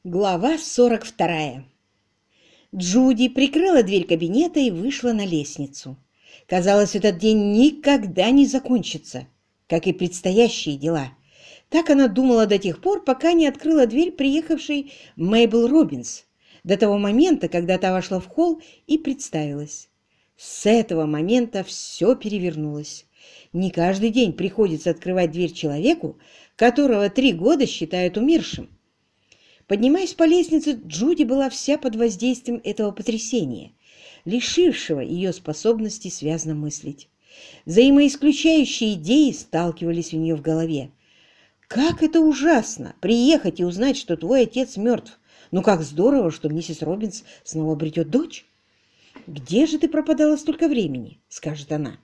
Глава 42. Джуди прикрыла дверь кабинета и вышла на лестницу. Казалось, этот день никогда не закончится, как и предстоящие дела. Так она думала до тех пор, пока не открыла дверь приехавшей Мейбл Робинс, до того момента, когда та вошла в холл и представилась. С этого момента все перевернулось. Не каждый день приходится открывать дверь человеку, которого 3 года считают умершим. Поднимаясь по лестнице, Джуди была вся под воздействием этого потрясения, лишившего ее способности связно мыслить. Взаимоисключающие идеи сталкивались у нее в голове. «Как это ужасно! Приехать и узнать, что твой отец мертв! Ну как здорово, что миссис Робинс снова обретет дочь! Где же ты пропадала столько времени?» — скажет она.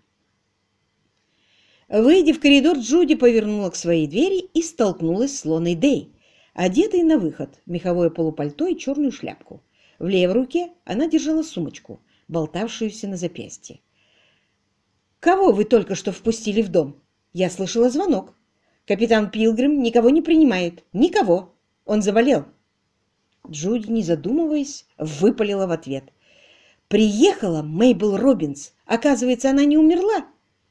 Выйдя в коридор, Джуди повернула к своей двери и столкнулась с Лоной Дэй, одетой на выход, в меховое полупальто и черную шляпку. В левой руке она держала сумочку, болтавшуюся на запястье. «Кого вы только что впустили в дом? Я слышала звонок. Капитан Пилгрим никого не принимает. Никого. Он заболел». Джуди, не задумываясь, выпалила в ответ. «Приехала Мейбл Робинс. Оказывается, она не умерла».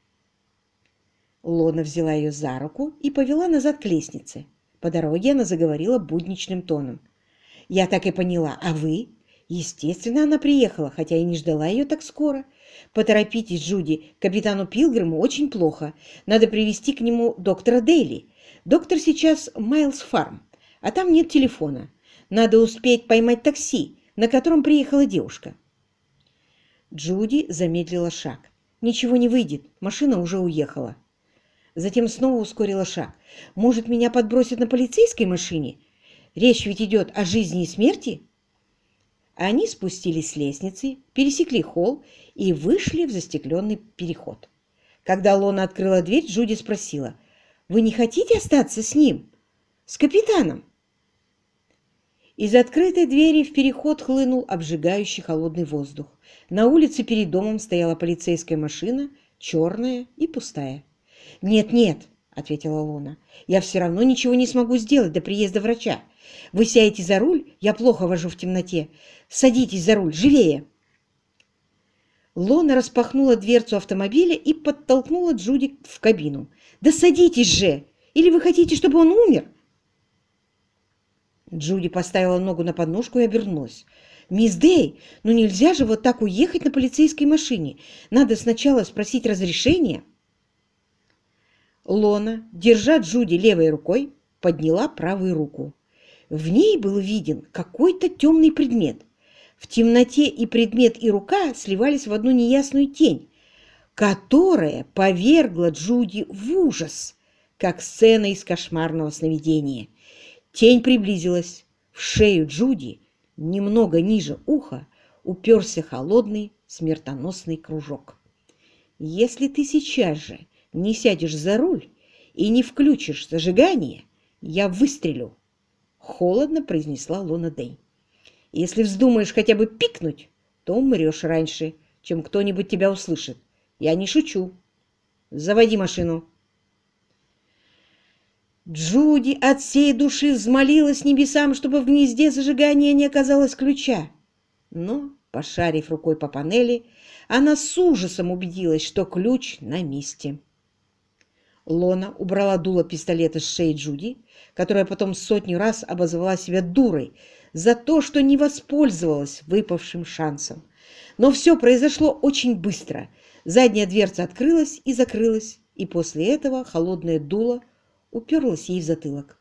Лона взяла ее за руку и повела назад к лестнице. По дороге она заговорила будничным тоном. «Я так и поняла. А вы?» «Естественно, она приехала, хотя и не ждала ее так скоро. Поторопитесь, Джуди, капитану Пилгриму очень плохо. Надо привести к нему доктора Дейли. Доктор сейчас в Майлз Фарм, а там нет телефона. Надо успеть поймать такси, на котором приехала девушка». Джуди замедлила шаг. «Ничего не выйдет, машина уже уехала». Затем снова ускорила шаг. «Может, меня подбросят на полицейской машине? Речь ведь идет о жизни и смерти?» Они спустились с лестницы, пересекли холл и вышли в застекленный переход. Когда Лона открыла дверь, Джуди спросила: «Вы не хотите остаться с ним? С капитаном?» Из открытой двери в переход хлынул обжигающий холодный воздух. На улице перед домом стояла полицейская машина, черная и пустая. «Нет, нет», — ответила Лона, — «я все равно ничего не смогу сделать до приезда врача. Вы сядете за руль, я плохо вожу в темноте. Садитесь за руль, живее!» Лона распахнула дверцу автомобиля и подтолкнула Джуди в кабину. «Да садитесь же! Или вы хотите, чтобы он умер?» Джуди поставила ногу на подножку и обернулась. «Мисс Дэй, ну нельзя же вот так уехать на полицейской машине. Надо сначала спросить разрешения». Лона, держа Джуди левой рукой, подняла правую руку. В ней был виден какой-то темный предмет. В темноте и предмет, и рука сливались в одну неясную тень, которая повергла Джуди в ужас, как сцена из кошмарного сновидения. Тень приблизилась. В шею Джуди, немного ниже уха, уперся холодный смертоносный кружок. «Если ты сейчас же не сядешь за руль и не включишь зажигание, я выстрелю», — холодно произнесла Лона Дэй. «Если вздумаешь хотя бы пикнуть, то умрешь раньше, чем кто-нибудь тебя услышит. Я не шучу. Заводи машину». Джуди от всей души взмолилась небесам, чтобы в гнезде зажигания не оказалось ключа. Но, пошарив рукой по панели, она с ужасом убедилась, что ключ на месте. Лона убрала дуло пистолета с шеи Джуди, которая потом сотню раз обозвала себя дурой за то, что не воспользовалась выпавшим шансом. Но все произошло очень быстро. Задняя дверца открылась и закрылась, и после этого холодное дуло уперлось ей в затылок.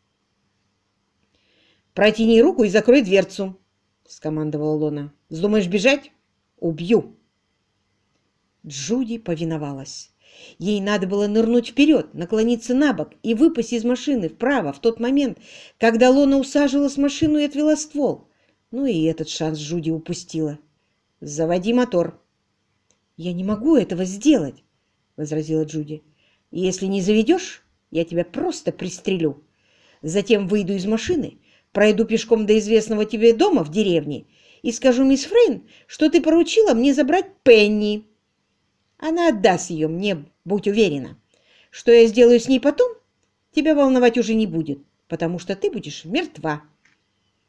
«Протяни руку и закрой дверцу», — скомандовала Лона. «Вздумаешь бежать? Убью». Джуди повиновалась. Ей надо было нырнуть вперед, наклониться на бок и выпасть из машины вправо в тот момент, когда Лона усаживалась в машину и отвела ствол. Ну и этот шанс Джуди упустила. «Заводи мотор». «Я не могу этого сделать», — возразила Джуди. «Если не заведешь, я тебя просто пристрелю. Затем выйду из машины, пройду пешком до известного тебе дома в деревне и скажу мисс Фрейн, что ты поручила мне забрать Пенни. Она отдаст ее мне, будь уверена. Что я сделаю с ней потом, тебя волновать уже не будет, потому что ты будешь мертва».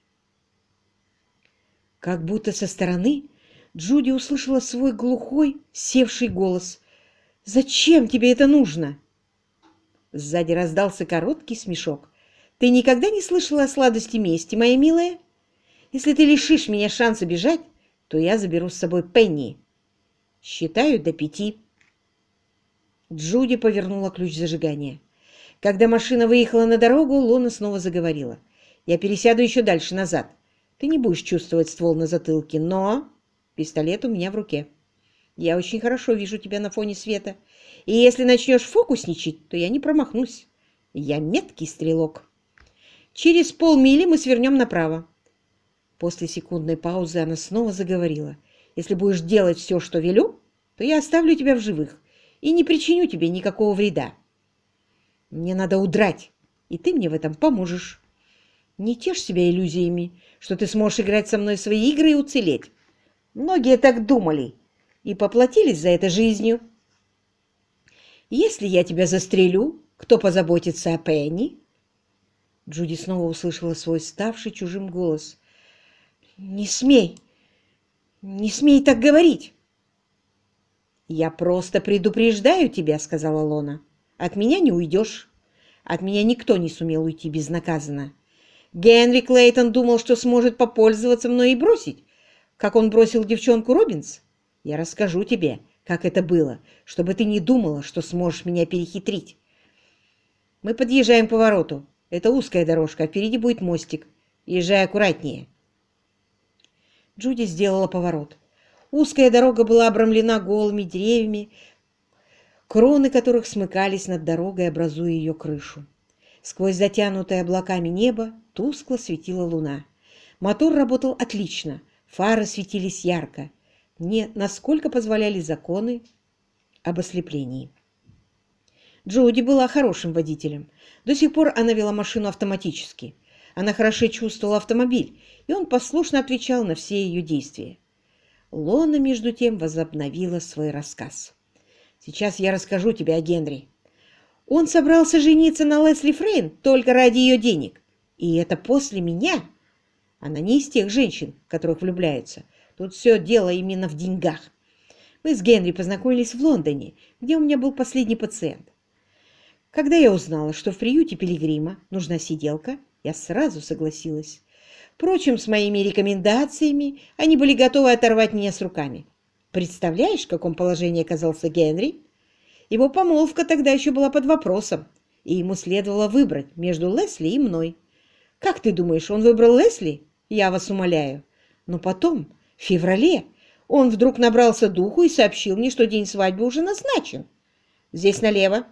Как будто со стороны Джуди услышала свой глухой, севший голос. «Зачем тебе это нужно?» Сзади раздался короткий смешок. «Ты никогда не слышала о сладости мести, моя милая? Если ты лишишь меня шанса бежать, то я заберу с собой Пенни. Считаю до 5». Джуди повернула ключ зажигания. Когда машина выехала на дорогу, Лона снова заговорила. «Я пересяду еще дальше назад. Ты не будешь чувствовать ствол на затылке, но пистолет у меня в руке. Я очень хорошо вижу тебя на фоне света. И если начнешь фокусничать, то я не промахнусь. Я меткий стрелок. Через полмили мы свернем направо». После секундной паузы она снова заговорила. «Если будешь делать все, что велю, то я оставлю тебя в живых и не причиню тебе никакого вреда. Мне надо удрать, и ты мне в этом поможешь. Не тешь себя иллюзиями, что ты сможешь играть со мной в свои игры и уцелеть. Многие так думали и поплатились за это жизнью. Если я тебя застрелю, кто позаботится о Пенни?» Джуди снова услышала свой ставший чужим голос. «Не смей! Не смей так говорить!» «Я просто предупреждаю тебя», — сказала Лона. «От меня не уйдешь. От меня никто не сумел уйти безнаказанно. Генри Клейтон думал, что сможет попользоваться мной и бросить, как он бросил девчонку Робинс. Я расскажу тебе, как это было, чтобы ты не думала, что сможешь меня перехитрить. Мы подъезжаем к повороту. Это узкая дорожка, а впереди будет мостик. Езжай аккуратнее». Джуди сделала поворот. Узкая дорога была обрамлена голыми деревьями, кроны которых смыкались над дорогой, образуя ее крышу. Сквозь затянутое облаками небо тускло светила луна. Мотор работал отлично, фары светились ярко, не насколько позволяли законы об ослеплении. Джуди была хорошим водителем. До сих пор она вела машину автоматически. Она хорошо чувствовала автомобиль, и он послушно отвечал на все ее действия. Лона, между тем, возобновила свой рассказ. «Сейчас я расскажу тебе о Генри. Он собрался жениться на Лесли Фрейн только ради ее денег. И это после меня. Она не из тех женщин, в которых влюбляются. Тут все дело именно в деньгах. Мы с Генри познакомились в Лондоне, где у меня был последний пациент. Когда я узнала, что в приюте Пилигрима нужна сиделка, я сразу согласилась. Впрочем, с моими рекомендациями они были готовы оторвать меня с руками. Представляешь, в каком положении оказался Генри? Его помолвка тогда еще была под вопросом, и ему следовало выбрать между Лесли и мной. Как ты думаешь, он выбрал Лесли? Я вас умоляю. Но потом, в феврале, он вдруг набрался духу и сообщил мне, что день свадьбы уже назначен. Здесь налево.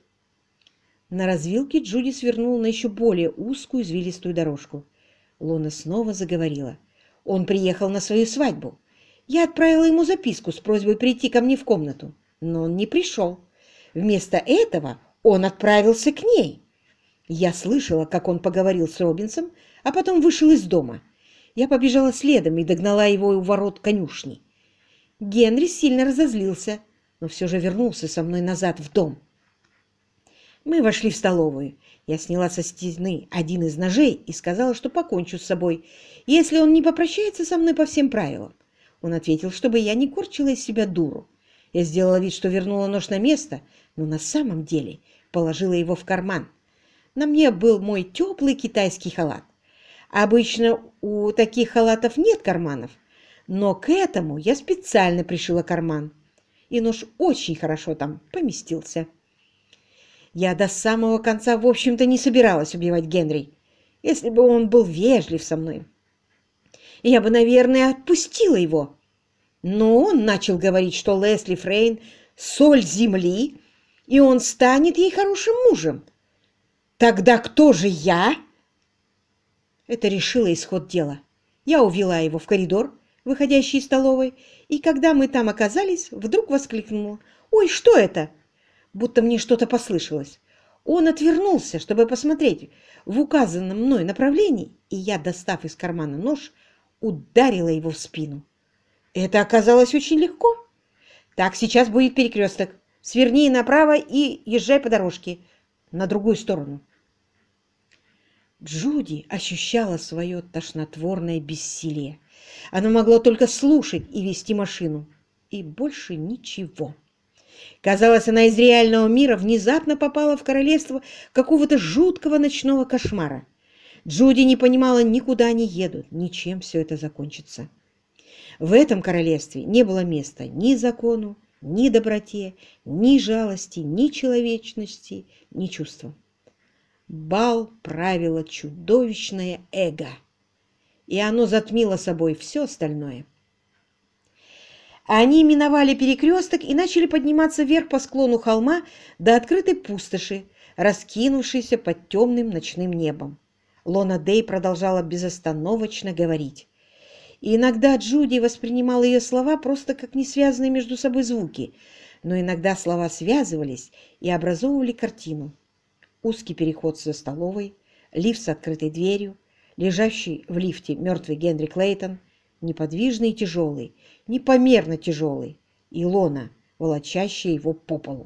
На развилке Джуди свернула на еще более узкую извилистую дорожку. Лона снова заговорила. Он приехал на свою свадьбу. Я отправила ему записку с просьбой прийти ко мне в комнату, но он не пришел. Вместо этого он отправился к ней. Я слышала, как он поговорил с Робинсом, а потом вышел из дома. Я побежала следом и догнала его у ворот конюшни. Генри сильно разозлился, но все же вернулся со мной назад в дом. Мы вошли в столовую. Я сняла со стены один из ножей и сказала, что покончу с собой, если он не попрощается со мной по всем правилам. Он ответил, чтобы я не корчила из себя дуру. Я сделала вид, что вернула нож на место, но на самом деле положила его в карман. На мне был мой теплый китайский халат. Обычно у таких халатов нет карманов, но к этому я специально пришила карман, и нож очень хорошо там поместился. Я до самого конца, в общем-то, не собиралась убивать Генри. Если бы он был вежлив со мной, я бы, наверное, отпустила его. Но он начал говорить, что Лесли Фрейн — соль земли, и он станет ей хорошим мужем. Тогда кто же я? Это решило исход дела. Я увела его в коридор, выходящий из столовой, и когда мы там оказались, вдруг воскликнула: «Ой, что это?» Будто мне что-то послышалось. Он отвернулся, чтобы посмотреть в указанном мной направлении, и я, достав из кармана нож, ударила его в спину. Это оказалось очень легко. Так, сейчас будет перекресток. Сверни направо и езжай по дорожке на другую сторону. Джуди ощущала свое тошнотворное бессилие. Оно могло только слушать и вести машину. И больше ничего. Казалось, она из реального мира внезапно попала в королевство какого-то жуткого ночного кошмара. Джуди не понимала, никуда они едут, ни чем все это закончится. В этом королевстве не было места ни закону, ни доброте, ни жалости, ни человечности, ни чувства. Бал правило чудовищное эго, и оно затмило собой все остальное. Они миновали перекресток и начали подниматься вверх по склону холма до открытой пустоши, раскинувшейся под темным ночным небом. Лона Дэй продолжала безостановочно говорить. И иногда Джуди воспринимала ее слова просто как несвязанные между собой звуки, но иногда слова связывались и образовывали картину. Узкий переход за столовой, лифт с открытой дверью, лежащий в лифте мертвый Генри Клейтон, неподвижный и тяжелый, непомерно тяжелый, и Лона, волочащая его по полу.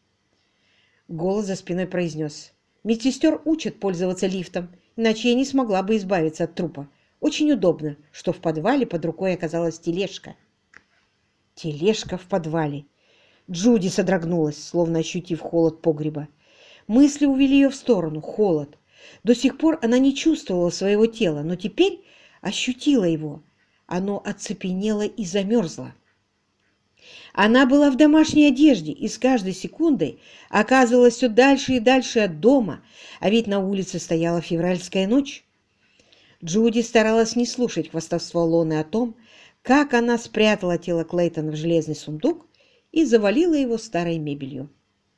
Голос за спиной произнес: «Медсестер учат пользоваться лифтом, иначе я не смогла бы избавиться от трупа. Очень удобно, что в подвале под рукой оказалась тележка». Тележка в подвале. Джуди содрогнулась, словно ощутив холод погреба. Мысли увели ее в сторону. Холод. До сих пор она не чувствовала своего тела, но теперь ощутила его. Оно оцепенело и замерзло. Она была в домашней одежде и с каждой секундой оказывалась все дальше и дальше от дома, а ведь на улице стояла февральская ночь. Джуди старалась не слушать хвастовство Лоны о том, как она спрятала тело Клейтона в железный сундук и завалила его старой мебелью.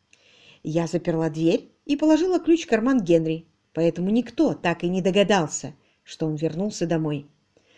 Я заперла дверь и положила ключ в карман Генри, поэтому никто так и не догадался, что он вернулся домой.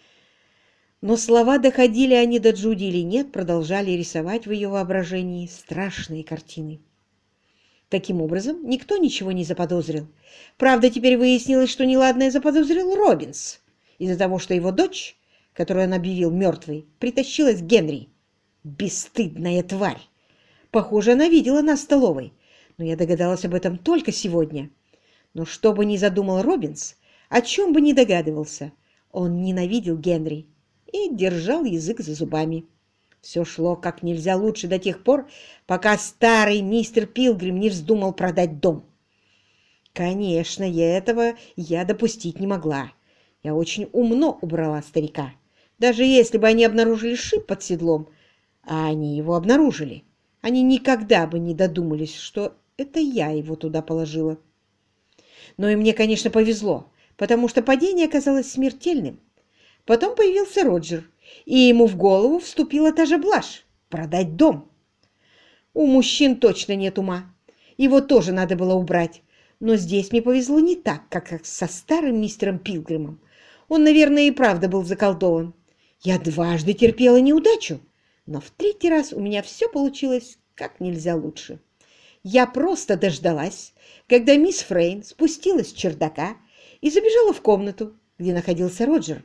Но слова, доходили они до Джуди или нет, продолжали рисовать в ее воображении страшные картины. Таким образом, никто ничего не заподозрил. Правда, теперь выяснилось, что неладное заподозрил Робинс из-за того, что его дочь, которую он объявил мертвой, притащилась к Генри. Бесстыдная тварь! Похоже, она видела нас в столовой, но я догадалась об этом только сегодня. Но что бы ни задумал Робинс, о чем бы ни догадывался, он ненавидел Генри и держал язык за зубами. Все шло как нельзя лучше до тех пор, пока старый мистер Пилгрим не вздумал продать дом. Конечно, этого я допустить не могла. Я очень умно убрала старика. Даже если бы они обнаружили шип под седлом, а они его обнаружили, они никогда бы не додумались, что это я его туда положила. Но и мне, конечно, повезло, потому что падение оказалось смертельным. Потом появился Роджер, и ему в голову вступила та же блажь — продать дом. У мужчин точно нет ума. Его тоже надо было убрать. Но здесь мне повезло не так, как со старым мистером Пилгримом. Он, наверное, и правда был заколдован. Я дважды терпела неудачу, но в третий раз у меня все получилось как нельзя лучше. Я просто дождалась, когда мисс Фрейн спустилась с чердака и забежала в комнату, где находился Роджер.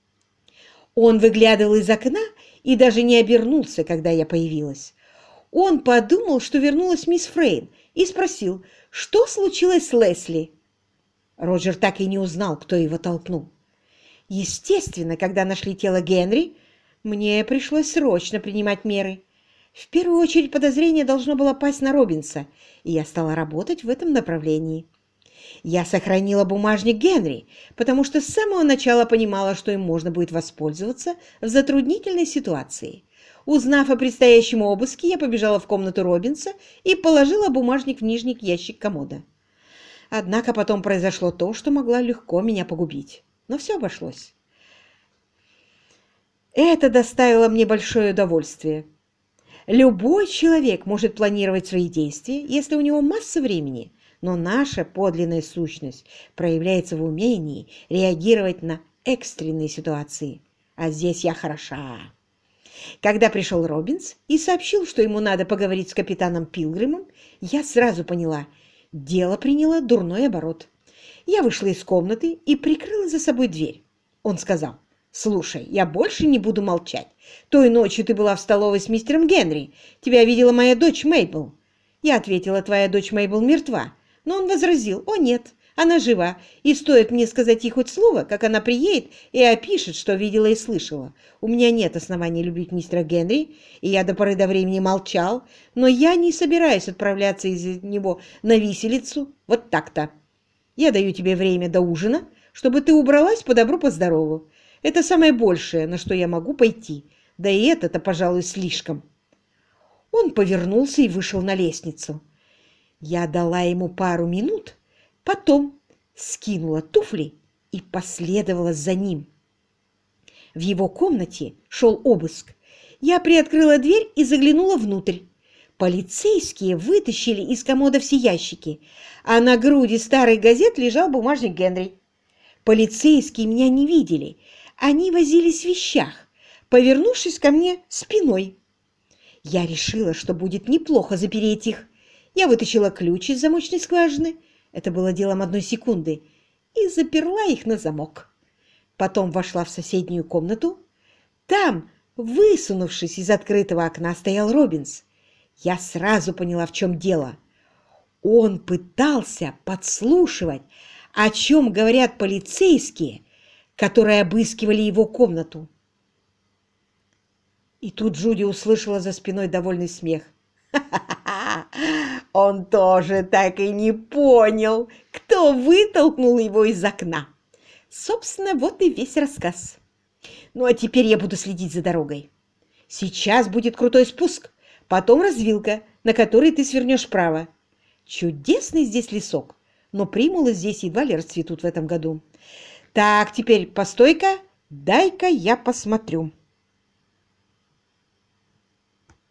Он выглядывал из окна и даже не обернулся, когда я появилась. Он подумал, что вернулась мисс Фрейн, и спросил, что случилось с Лесли. Роджер так и не узнал, кто его толкнул. Естественно, когда нашли тело Генри, мне пришлось срочно принимать меры. В первую очередь подозрение должно было пасть на Робинса, и я стала работать в этом направлении. Я сохранила бумажник Генри, потому что с самого начала понимала, что им можно будет воспользоваться в затруднительной ситуации. Узнав о предстоящем обыске, я побежала в комнату Робинса и положила бумажник в нижний ящик комода. Однако потом произошло то, что могло легко меня погубить. Но все обошлось. Это доставило мне большое удовольствие. Любой человек может планировать свои действия, если у него масса времени, но наша подлинная сущность проявляется в умении реагировать на экстренные ситуации. А здесь я хороша. Когда пришел Робинс и сообщил, что ему надо поговорить с капитаном Пилгримом, я сразу поняла, дело приняло дурной оборот. Я вышла из комнаты и прикрыла за собой дверь. Он сказал: «Слушай, я больше не буду молчать. Той ночью ты была в столовой с мистером Генри. Тебя видела моя дочь Мейбл». Я ответила: «Твоя дочь Мейбл мертва». Но он возразил: «О нет, Она жива, и стоит мне сказать ей хоть слово, как она приедет и опишет, что видела и слышала. У меня нет оснований любить мистера Генри, и я до поры до времени молчал, но я не собираюсь отправляться из него на виселицу. Вот так-то. Я даю тебе время до ужина, чтобы ты убралась по добру, по здорову. Это самое большее, на что я могу пойти. Да и это-то, пожалуй, слишком. Он повернулся и вышел на лестницу. Я дала ему пару минут, потом скинула туфли и последовала за ним. В его комнате шел обыск. Я приоткрыла дверь и заглянула внутрь. Полицейские вытащили из комода все ящики, а на груди старых газет лежал бумажник Генри. Полицейские меня не видели. Они возились в вещах, повернувшись ко мне спиной. Я решила, что будет неплохо запереть их. Я вытащила ключ из замочной скважины, это было делом одной секунды, и заперла их на замок. Потом вошла в соседнюю комнату. Там, высунувшись из открытого окна, стоял Робинс. Я сразу поняла, в чем дело. Он пытался подслушивать, о чем говорят полицейские, которые обыскивали его комнату. И тут Джуди услышала за спиной довольный смех. «Ха-ха-ха! Он тоже так и не понял, кто вытолкнул его из окна. Собственно, вот и весь рассказ. Ну, а теперь я буду следить за дорогой. Сейчас будет крутой спуск, потом развилка, на которой ты свернешь вправо. Чудесный здесь лесок, но примулы здесь едва ли расцветут в этом году. Так, теперь постой-ка, дай-ка я посмотрю».